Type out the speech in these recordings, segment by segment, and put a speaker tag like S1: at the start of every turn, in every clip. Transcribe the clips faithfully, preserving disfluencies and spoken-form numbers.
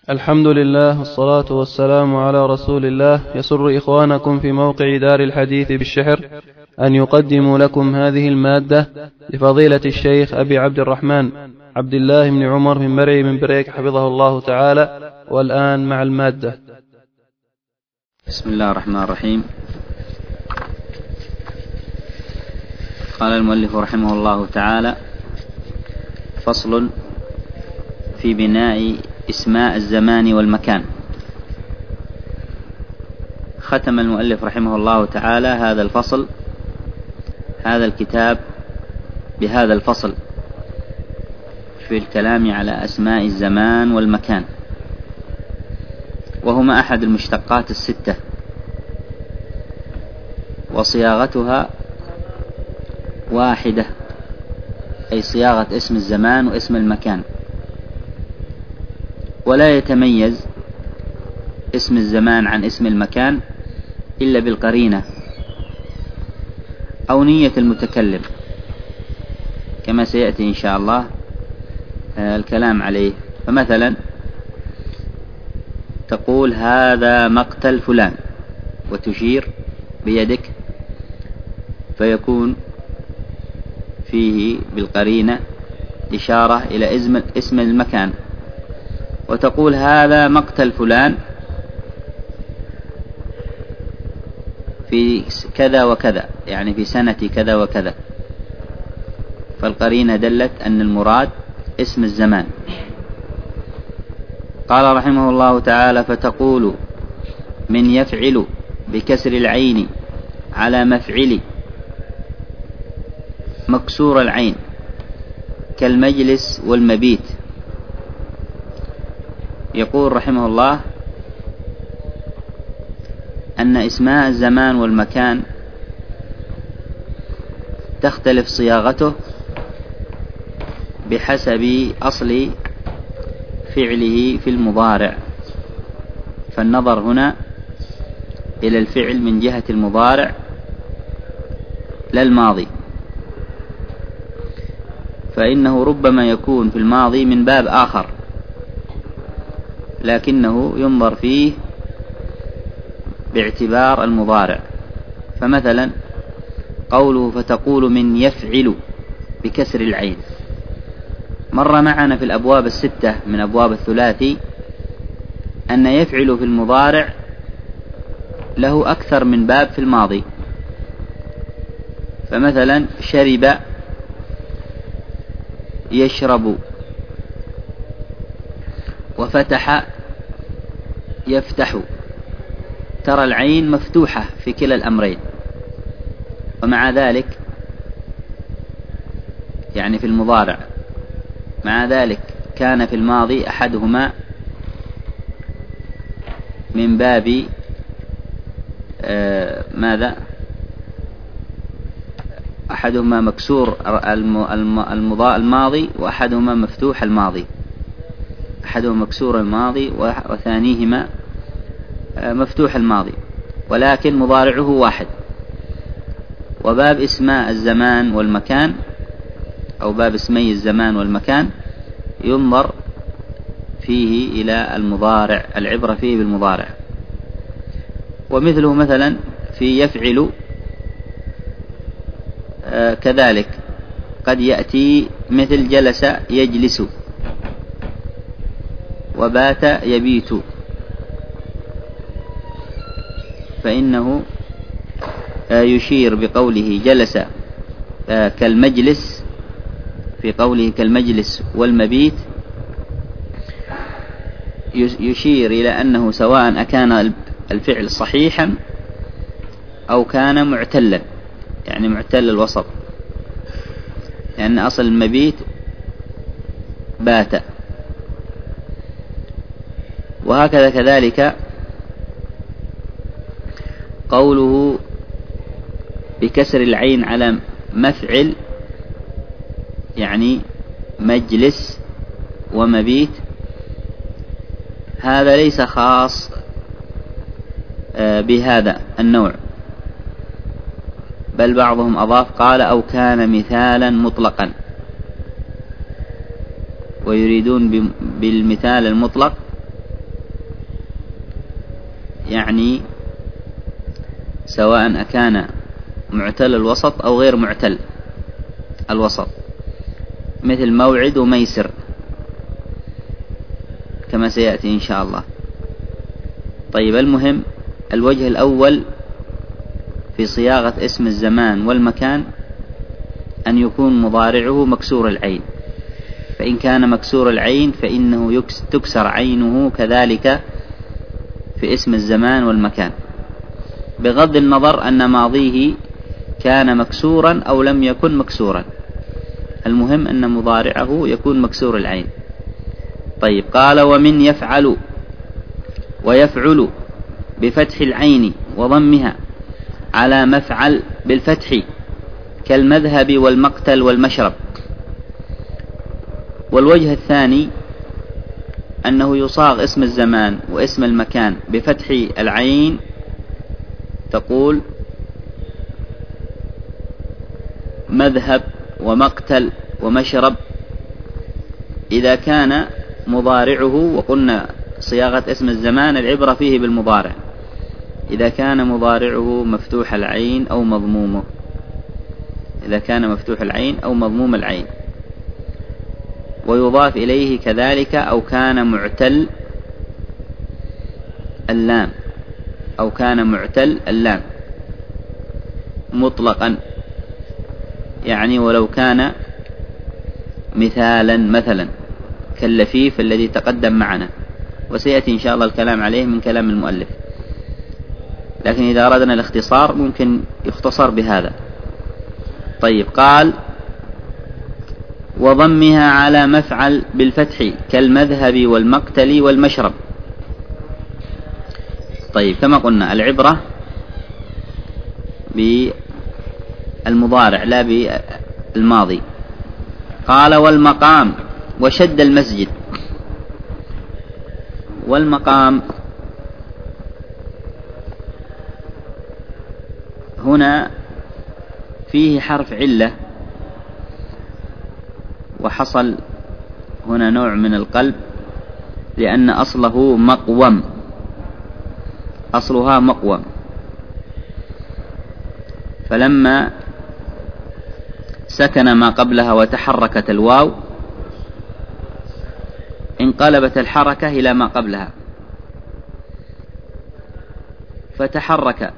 S1: الحمد لله والصلاة والسلام على رسول الله. يسر إخوانكم في موقع دار الحديث بالشحر أن يقدموا لكم هذه المادة لفضيلة الشيخ أبي عبد الرحمن عبد الله بن عمر بن مرعي من بريك حفظه الله تعالى. والآن مع المادة.
S2: بسم الله الرحمن الرحيم. قال المؤلف رحمه الله تعالى: فصل في بناء اسماء الزمان والمكان. ختم المؤلف رحمه الله تعالى هذا الفصل هذا الكتاب بهذا الفصل في الكلام على أسماء الزمان والمكان، وهما أحد المشتقات الستة، وصياغتها واحدة، أي صياغة اسم الزمان واسم المكان، ولا يتميز اسم الزمان عن اسم المكان إلا بالقرينة أو نية المتكلم، كما سيأتي إن شاء الله الكلام عليه. فمثلا تقول: هذا مقتل فلان، وتشير بيدك، فيكون فيه بالقرينة إشارة إلى اسم المكان. وتقول: هذا مقتل فلان في كذا وكذا، يعني في سنة كذا وكذا، فالقرينة دلت أن المراد اسم الزمان. قال رحمه الله تعالى: فتقول من يفعل بكسر العين على مفعل مكسور العين كالمجلس والمبيت. يقول رحمه الله أن اسماء الزمان والمكان تختلف صياغته بحسب أصل فعله في المضارع، فالنظر هنا إلى الفعل من جهة المضارع لا الماضي، فإنه ربما يكون في الماضي من باب آخر، لكنه ينظر فيه باعتبار المضارع. فمثلا قوله فتقول من يفعل بكسر العين، مر معنا في الأبواب الستة من أبواب الثلاثي أن يفعل في المضارع له أكثر من باب في الماضي. فمثلا شرب يشرب، وفتح يفتح، ترى العين مفتوحة في كلا الأمرين، ومع ذلك يعني في المضارع، مع ذلك كان في الماضي أحدهما من باب آه ماذا أحدهما مكسور الماضي وأحدهما مفتوح الماضي، أحدهما مكسور الماضي وثانيهما مفتوح الماضي، ولكن مضارعه واحد. وباب اسماء الزمان والمكان أو باب اسمي الزمان والمكان ينظر فيه إلى المضارع، العبرة فيه بالمضارع. ومثله مثلا في يفعل آه كذلك قد يأتي مثل جلس يجلس، وبات يبيت، فإنه آه يشير بقوله جلس آه كالمجلس، في قوله كالمجلس والمبيت يشير إلى أنه سواء أكان الفعل صحيحا أو كان معتلا، يعني معتل الوسط، لأن أصل المبيت بات. وهكذا كذلك قوله بكسر العين على مفعل، يعني مجلس ومبيت، هذا ليس خاص بهذا النوع، بل بعضهم أضاف قال أو كان مثالا مطلقا، ويريدون بالمثال المطلق يعني سواء أكان معتل الوسط أو غير معتل الوسط، مثل موعد وميسر كما سيأتي إن شاء الله. طيب، المهم الوجه الأول في صياغة اسم الزمان والمكان أن يكون مضارعه مكسور العين، فإن كان مكسور العين فإنه تكسر عينه كذلك في اسم الزمان والمكان، بغض النظر أن ماضيه كان مكسورا أو لم يكن مكسورا، المهم أن مضارعه يكون مكسور العين. طيب، قال ومن يفعل ويفعل بفتح العين وضمها على مفعل بالفتح كالمذهب والمقتل والمشرب. والوجه الثاني أنه يصاغ اسم الزمان واسم المكان بفتح العين، تقول مذهب ومقتل ومشرب إذا كان مضارعه، وقلنا صياغة اسم الزمان العبرة فيه بالمضارع، إذا كان مضارعه مفتوح العين أو مضمومه، إذا كان مفتوح العين أو مضموم العين، ويضاف إليه كذلك أو كان معتل اللام، أو كان معتل اللام مطلقا، يعني ولو كان مثالا مثلا كاللفيف الذي تقدم معنا، وسيأتي إن شاء الله الكلام عليه من كلام المؤلف، لكن إذا أردنا الاختصار ممكن يختصر بهذا. طيب، قال وضمها على مفعل بالفتح كالمذهب والمقتل والمشرب. طيب، كما قلنا العبرة بالمضارع لا بالماضي. قال والمقام وشد المسجد. والمقام هنا فيه حرف علة، وحصل هنا نوع من القلب لأن أصله مقوم، أصلها مقوم، فلما سكن ما قبلها وتحركت الواو انقلبت الحركة إلى ما قبلها، فتحرك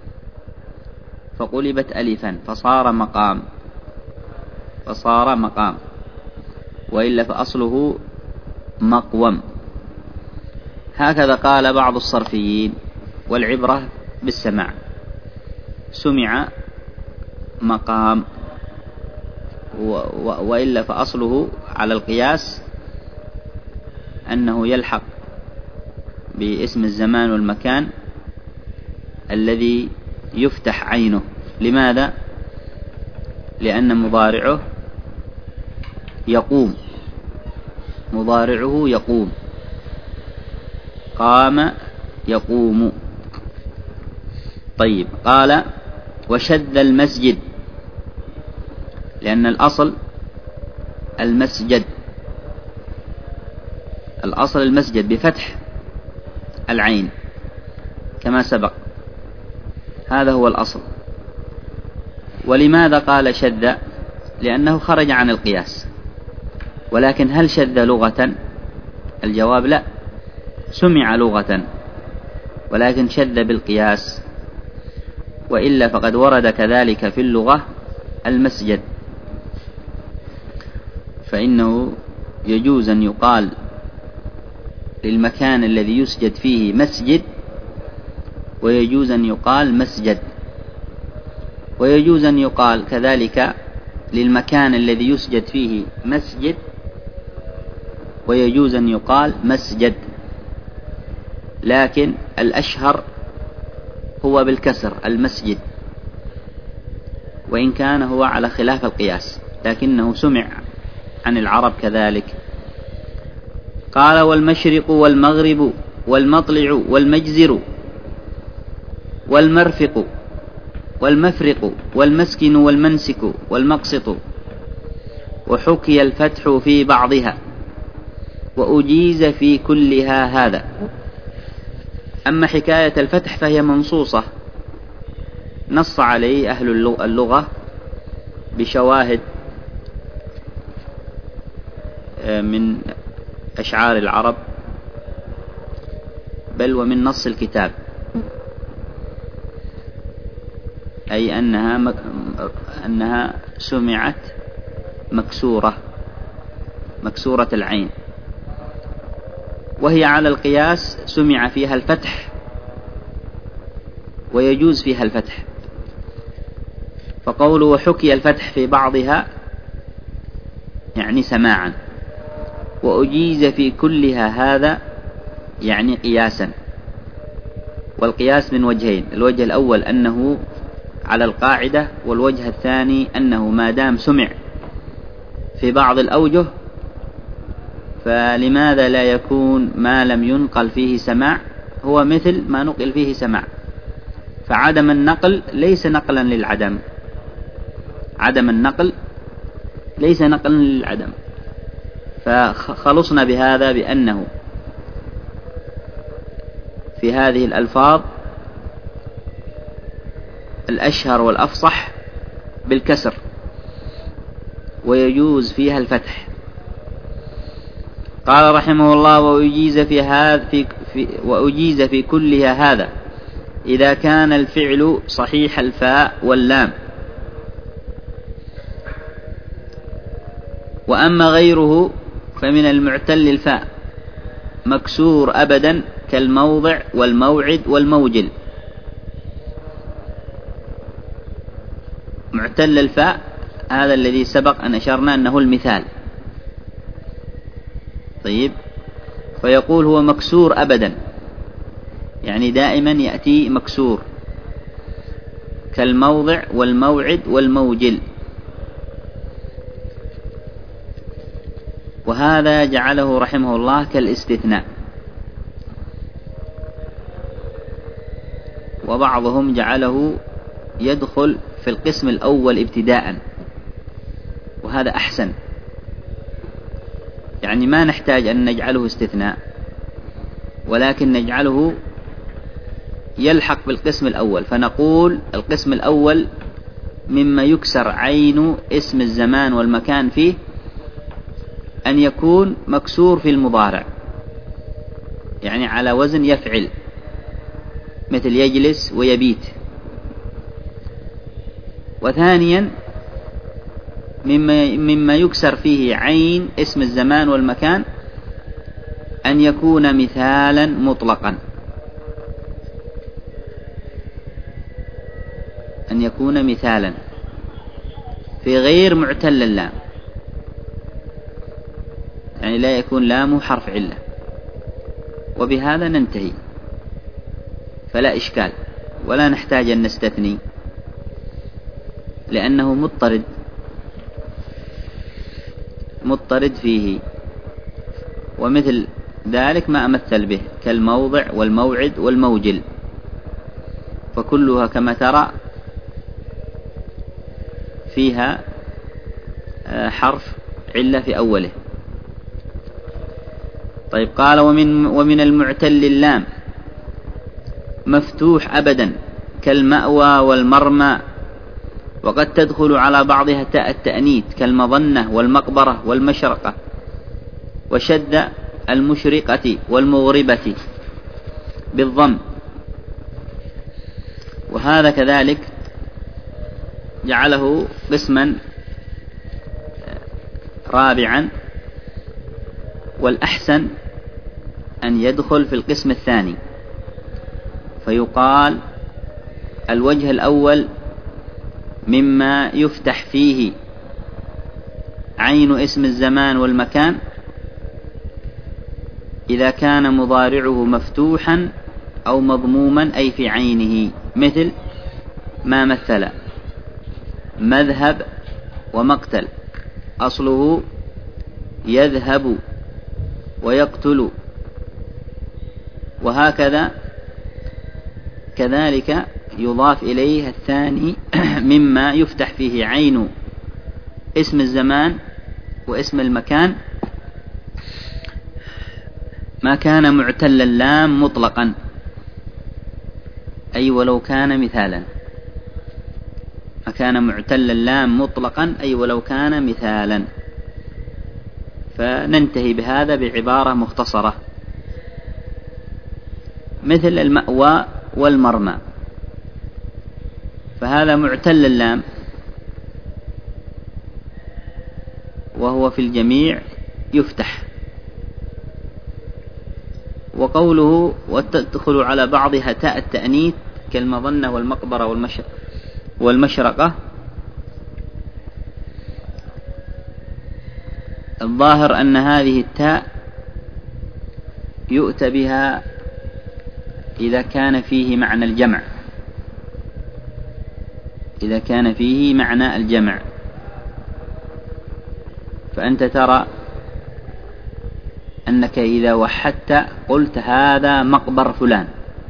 S2: فقلبت ألفا فصار مقام، فصار مقام، وإلا فأصله مقوم. هكذا قال بعض الصرفيين، والعبرة بالسماع، سمع مقام، وإلا فأصله على القياس أنه يلحق باسم الزمان والمكان الذي يفتح عينه. لماذا؟ لأن مضارعه يقوم، مضارعه يقوم، قام يقوم. طيب، قال وشد المسجد، لأن الأصل المسجد، الأصل المسجد بفتح العين كما سبق، هذا هو الأصل. ولماذا قال شد؟ لأنه خرج عن القياس. ولكن هل شد لغة؟ الجواب لا، سمع لغة ولكن شد بالقياس، وإلا فقد ورد كذلك في اللغة المسجد، فإنه يجوز أن يقال للمكان الذي يسجد فيه مسجد، ويجوز أن يقال مسجد، ويجوز أن يقال كذلك للمكان الذي يسجد فيه مسجد، ويجوز أن يقال مسجد، لكن الأشهر هو بالكسر المسجد، وإن كان هو على خلاف القياس لكنه سمع عن العرب كذلك. قال والمشرق والمغرب والمطلع والمجزر والمرفق والمفرق والمسكن والمنسك والمقسط، وحكي الفتح في بعضها وأجيز في كلها هذا. أما حكاية الفتح فهي منصوصة، نص عليه أهل اللغة بشواهد من أشعار العرب بل ومن نص الكتاب، أي أنها أنها سمعت مكسورة مكسورة العين، وهي على القياس سمع فيها الفتح ويجوز فيها الفتح. فقوله وحكي الفتح في بعضها يعني سماعا، وأجيز في كلها هذا يعني قياسا. والقياس من وجهين، الوجه الأول أنه على القاعدة، والوجه الثاني أنه ما دام سمع في بعض الأوجه فلماذا لا يكون ما لم ينقل فيه سماع هو مثل ما نقل فيه سماع. فعدم النقل ليس نقلا للعدم، عدم النقل ليس نقلا للعدم. فخلصنا بهذا بأنه في هذه الألفاظ الأشهر والأفصح بالكسر، ويجوز فيها الفتح. قال رحمه الله وأجيز في هذا في, في وأجيز في كلها هذا إذا كان الفعل صحيح الفاء واللام. وأما غيره فمن المعتل الفاء مكسور أبدا كالموضع والموعد والموجل. معتل الفاء هذا الذي سبق أن أشرنا أنه المثال. طيب، فيقول هو مكسور أبدا، يعني دائما يأتي مكسور كالموضع والموعد والموجل. وهذا جعله رحمه الله كالاستثناء، وبعضهم جعله يدخل في القسم الأول ابتداء، وهذا أحسن. يعني ما نحتاج أن نجعله استثناء، ولكن نجعله يلحق بالقسم الأول. فنقول القسم الأول مما يكسر عين اسم الزمان والمكان فيه أن يكون مكسور في المضارع، يعني على وزن يفعل، مثل يجلس ويبيت. وثانيا مما, مما يكسر فيه عين اسم الزمان والمكان أن يكون مثالا مطلقا، أن يكون مثالا في غير معتل اللام، يعني لا يكون لامه حرف علة. وبهذا ننتهي، فلا إشكال ولا نحتاج أن نستثني، لأنه مضطرد مضطرد فيه. ومثل ذلك ما أمثل به كالموضع والموعد والموجل، فكلها كما ترى فيها حرف علة في أوله. طيب، قال ومن, ومن المعتل اللام مفتوح أبدا كالمأوى والمرمى، وقد تدخل على بعضها تاء التأنيث كالمظنة والمقبرة والمشرقة، وشد المشرقة والمغربة بالضم. وهذا كذلك جعله قسما رابعا، والأحسن أن يدخل في القسم الثاني. فيقال الوجه الأول مما يفتح فيه عين اسم الزمان والمكان إذا كان مضارعه مفتوحا أو مضموما أي في عينه، مثل ما مثل مذهب ومقتل، أصله يذهب ويقتل. وهكذا كذلك يضاف إليه الثاني مما يفتح فيه عين اسم الزمان واسم المكان ما كان معتل اللام مطلقا، أي ولو كان مثالا، مكان معتل اللام مطلقا أي ولو كان مثالا. فننتهي بهذا بعبارة مختصرة، مثل المأوى والمرمى، فهذا معتل اللام وهو في الجميع يفتح. وقوله وتدخل على بعضها تاء التأنيث كالمظنة والمقبرة والمشرقة، الظاهر أن هذه التاء يؤتى بها إذا كان فيه معنى الجمع، إذا كان فيه معنى الجمع. فأنت ترى أنك إذا وحدت قلت هذا مقبر فلان،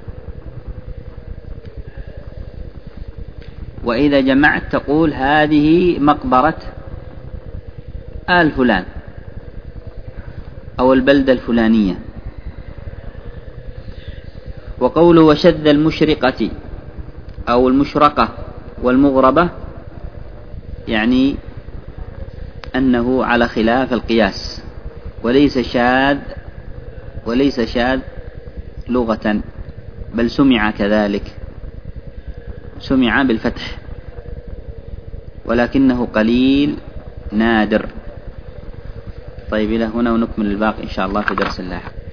S2: وإذا جمعت تقول هذه مقبرة آل فلان أو البلدة الفلانية. وقوله وشذ المشرقة أو المشرقة والمغربة، يعني أنه على خلاف القياس وليس شاذ وليس شاذ لغة، بل سمع كذلك، سمع بالفتح ولكنه قليل نادر. طيب إلى هنا ونكمل الباقي إن شاء الله في درس اللاحق.